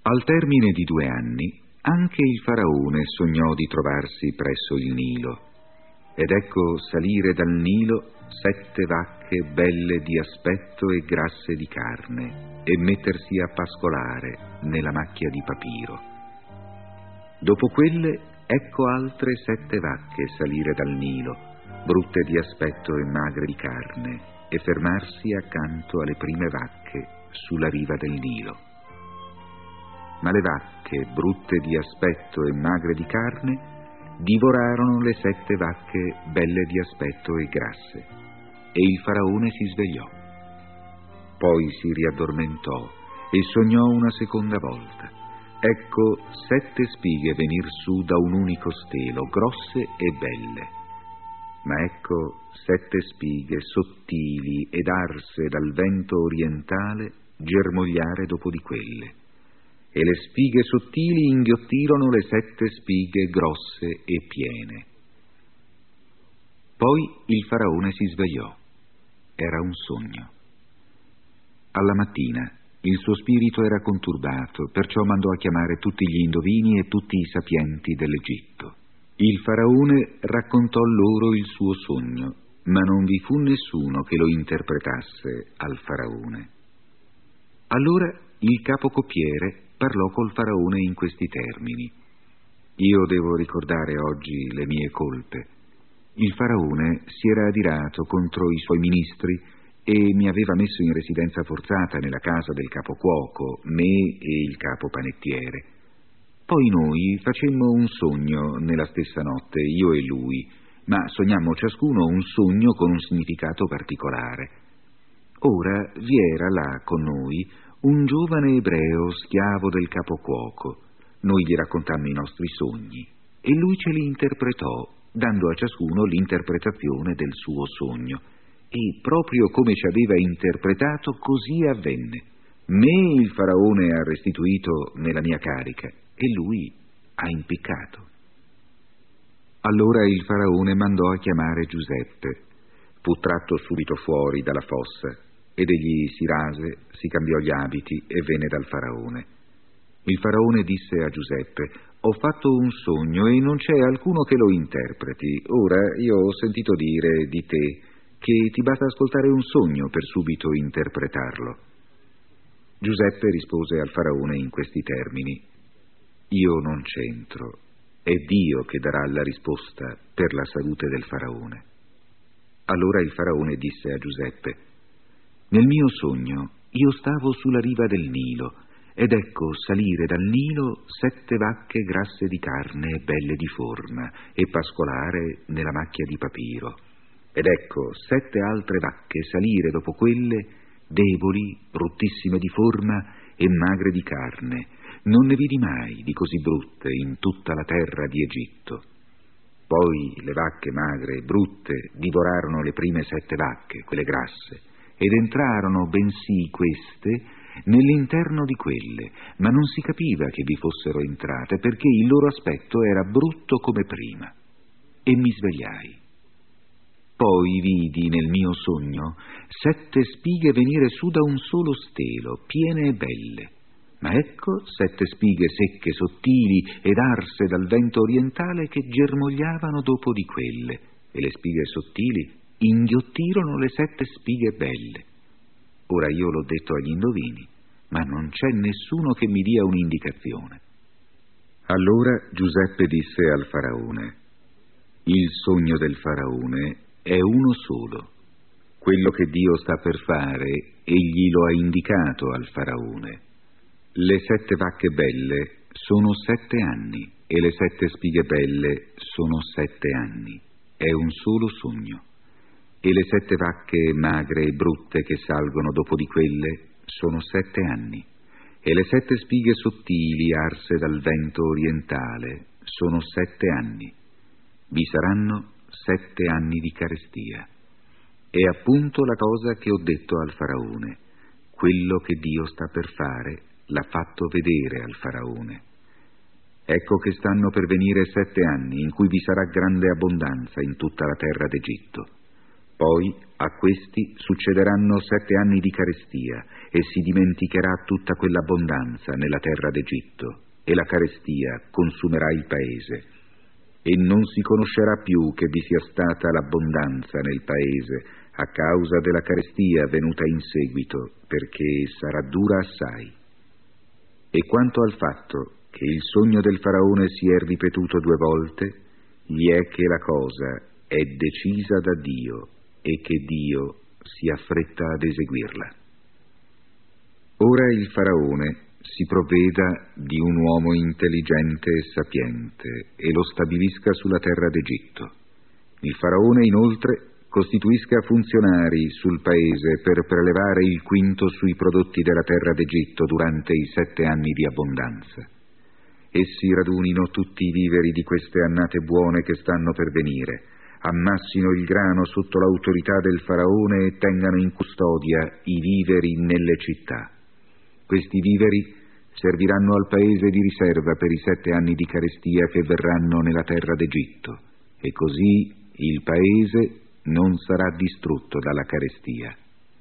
Al termine di 2 anni, anche il faraone sognò di trovarsi presso il Nilo. Ed ecco salire dal Nilo 7 vacche belle di aspetto e grasse di carne, e mettersi a pascolare nella macchia di papiro. Dopo quelle, ecco altre 7 vacche salire dal Nilo, brutte di aspetto e magre di carne, e fermarsi accanto alle prime vacche sulla riva del Nilo. Ma le vacche, brutte di aspetto e magre di carne, divorarono le 7 vacche belle di aspetto e grasse, e il faraone si svegliò. Poi si riaddormentò e sognò una seconda volta. Ecco 7 spighe venir su da un unico stelo, grosse e belle. Ma ecco 7 spighe sottili ed arse dal vento orientale germogliare dopo di quelle. E le spighe sottili inghiottirono le 7 spighe grosse e piene. Poi il faraone si svegliò. Era un sogno. Alla mattina il suo spirito era conturbato, perciò mandò a chiamare tutti gli indovini e tutti i sapienti dell'Egitto. Il faraone raccontò loro il suo sogno, ma non vi fu nessuno che lo interpretasse al faraone. Allora il capo coppiere parlò col faraone in questi termini: io devo ricordare oggi le mie colpe. Il faraone si era adirato contro i suoi ministri e mi aveva messo in residenza forzata nella casa del capocuoco, me e il capo panettiere. Poi noi facemmo un sogno nella stessa notte, io e lui, ma sognammo ciascuno un sogno con un significato particolare. Ora vi era là con noi un giovane ebreo schiavo del capocuoco. Noi gli raccontammo i nostri sogni e lui ce li interpretò, dando a ciascuno l'interpretazione del suo sogno. E proprio come ci aveva interpretato, così avvenne. Me il faraone ha restituito nella mia carica e lui ha impiccato. Allora il faraone mandò a chiamare Giuseppe. Fu tratto subito fuori dalla fossa ed egli si rase, si cambiò gli abiti e venne dal faraone. Il faraone disse a Giuseppe: ho fatto un sogno e non c'è alcuno che lo interpreti. Ora io ho sentito dire di te che ti basta ascoltare un sogno per subito interpretarlo. Giuseppe rispose al faraone in questi termini: io non c'entro, è Dio che darà la risposta per la salute del faraone. Allora il faraone disse a Giuseppe: nel mio sogno io stavo sulla riva del Nilo, ed ecco salire dal Nilo 7 vacche grasse di carne e belle di forma, e pascolare nella macchia di papiro. Ed ecco 7 altre vacche salire dopo quelle, deboli, bruttissime di forma e magre di carne. Non ne vidi mai di così brutte in tutta la terra di Egitto. Poi le vacche magre e brutte divorarono le prime 7 vacche, quelle grasse, ed entrarono bensì queste nell'interno di quelle, ma non si capiva che vi fossero entrate, perché il loro aspetto era brutto come prima. E mi svegliai. Poi vidi nel mio sogno 7 spighe venire su da un solo stelo, piene e belle. Ma ecco 7 spighe secche, sottili ed arse dal vento orientale che germogliavano dopo di quelle, e le spighe sottili inghiottirono le 7 spighe belle. Ora io l'ho detto agli indovini, ma non c'è nessuno che mi dia un'indicazione. Allora Giuseppe disse al faraone: il sogno del faraone è uno solo. Quello che Dio sta per fare, egli lo ha indicato al faraone. Le 7 vacche belle sono 7 anni e le 7 spighe belle sono 7 anni. È un solo sogno. E le 7 vacche magre e brutte che salgono dopo di quelle sono 7 anni. E le 7 spighe sottili arse dal vento orientale sono 7 anni. Vi saranno 7 anni di carestia. È appunto la cosa che ho detto al faraone. Quello che Dio sta per fare l'ha fatto vedere al faraone. Ecco che stanno per venire 7 anni in cui vi sarà grande abbondanza in tutta la terra d'Egitto. Poi a questi succederanno 7 anni di carestia e si dimenticherà tutta quell'abbondanza nella terra d'Egitto e la carestia consumerà il paese e non si conoscerà più che vi sia stata l'abbondanza nel paese a causa della carestia venuta in seguito, perché sarà dura assai. E quanto al fatto che il sogno del faraone si è ripetuto 2 volte, gli è che la cosa è decisa da Dio e che Dio si affretta ad eseguirla. Ora il faraone si provveda di un uomo intelligente e sapiente e lo stabilisca sulla terra d'Egitto. Il faraone inoltre costituisca funzionari sul paese per prelevare il quinto sui prodotti della terra d'Egitto durante i 7 anni di abbondanza. Essi radunino tutti i viveri di queste annate buone che stanno per venire, ammassino il grano sotto l'autorità del faraone e tengano in custodia i viveri nelle città. Questi viveri serviranno al paese di riserva per i 7 anni di carestia che verranno nella terra d'Egitto, e così il paese non sarà distrutto dalla carestia.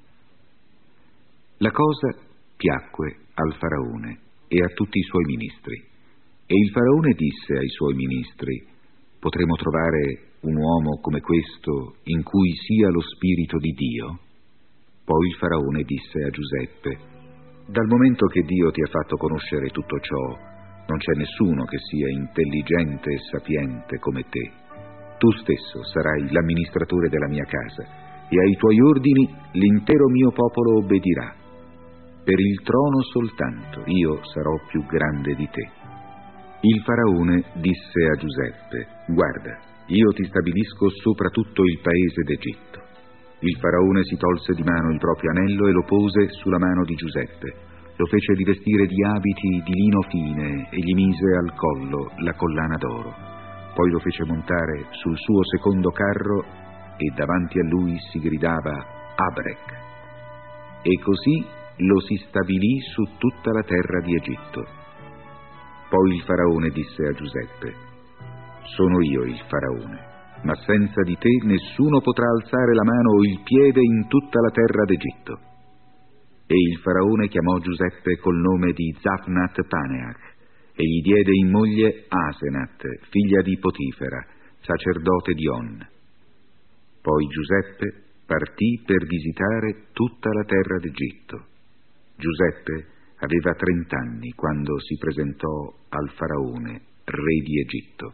La cosa piacque al faraone e a tutti i suoi ministri, e il faraone disse ai suoi ministri: potremo trovare un uomo come questo in cui sia lo spirito di Dio? Poi il faraone disse a Giuseppe: dal momento che Dio ti ha fatto conoscere tutto ciò, non c'è nessuno che sia intelligente e sapiente come te. Tu stesso sarai l'amministratore della mia casa, e ai tuoi ordini l'intero mio popolo obbedirà. Per il trono soltanto io sarò più grande di te. Il faraone disse a Giuseppe: guarda, io ti stabilisco sopra tutto il paese d'Egitto. Il faraone si tolse di mano il proprio anello e lo pose sulla mano di Giuseppe. Lo fece rivestire di abiti di lino fine e gli mise al collo la collana d'oro. Poi lo fece montare sul suo secondo carro e davanti a lui si gridava Abrek. E così lo si stabilì su tutta la terra di Egitto. Poi il faraone disse a Giuseppe: sono io il faraone, ma senza di te nessuno potrà alzare la mano o il piede in tutta la terra d'Egitto. E il faraone chiamò Giuseppe col nome di Zafnat Paneach e gli diede in moglie Asenat, figlia di Potifera, sacerdote di On. Poi Giuseppe partì per visitare tutta la terra d'Egitto. Giuseppe aveva 30 anni quando si presentò al faraone, re di Egitto.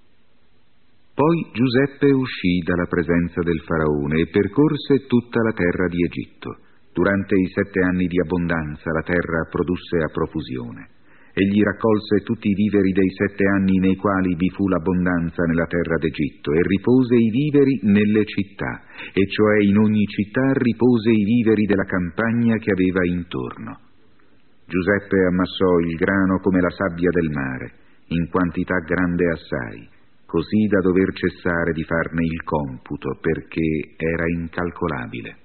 Poi Giuseppe uscì dalla presenza del faraone e percorse tutta la terra di Egitto. Durante i 7 anni di abbondanza la terra produsse a profusione. Egli raccolse tutti i viveri dei 7 anni nei quali vi fu l'abbondanza nella terra d'Egitto e ripose i viveri nelle città, e cioè in ogni città ripose i viveri della campagna che aveva intorno. Giuseppe ammassò il grano come la sabbia del mare, in quantità grande assai, così da dover cessare di farne il computo, perché era incalcolabile.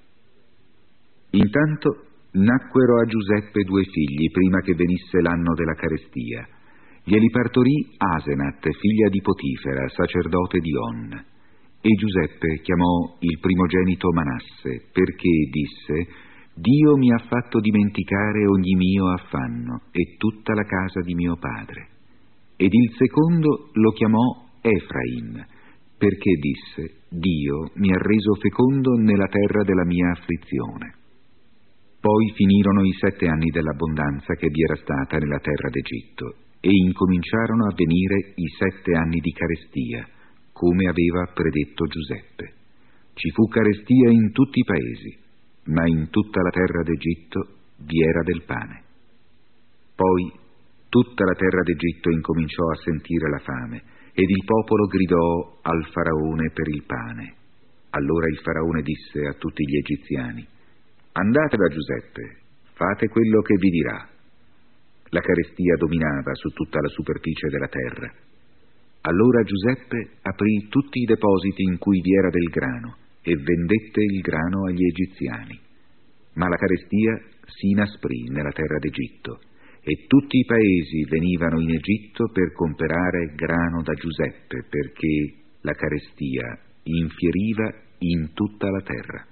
Intanto nacquero a Giuseppe 2 figli prima che venisse l'anno della carestia. Glieli partorì Asenat, figlia di Potifera, sacerdote di On. E Giuseppe chiamò il primogenito Manasse, perché disse: Dio mi ha fatto dimenticare ogni mio affanno e tutta la casa di mio padre. Ed il secondo lo chiamò Efraim, perché disse: Dio mi ha reso fecondo nella terra della mia afflizione. Poi finirono i 7 anni dell'abbondanza che vi era stata nella terra d'Egitto, e incominciarono a venire i 7 anni di carestia, come aveva predetto Giuseppe. Ci fu carestia in tutti i paesi, ma in tutta la terra d'Egitto vi era del pane. Poi tutta la terra d'Egitto incominciò a sentire la fame, ed il popolo gridò al faraone per il pane. Allora il faraone disse a tutti gli egiziani: andate da Giuseppe, fate quello che vi dirà. La carestia dominava su tutta la superficie della terra. Allora Giuseppe aprì tutti i depositi in cui vi era del grano e vendette il grano agli egiziani. Ma la carestia si inasprì nella terra d'Egitto, e tutti i paesi venivano in Egitto per comperare grano da Giuseppe, perché la carestia infieriva in tutta la terra.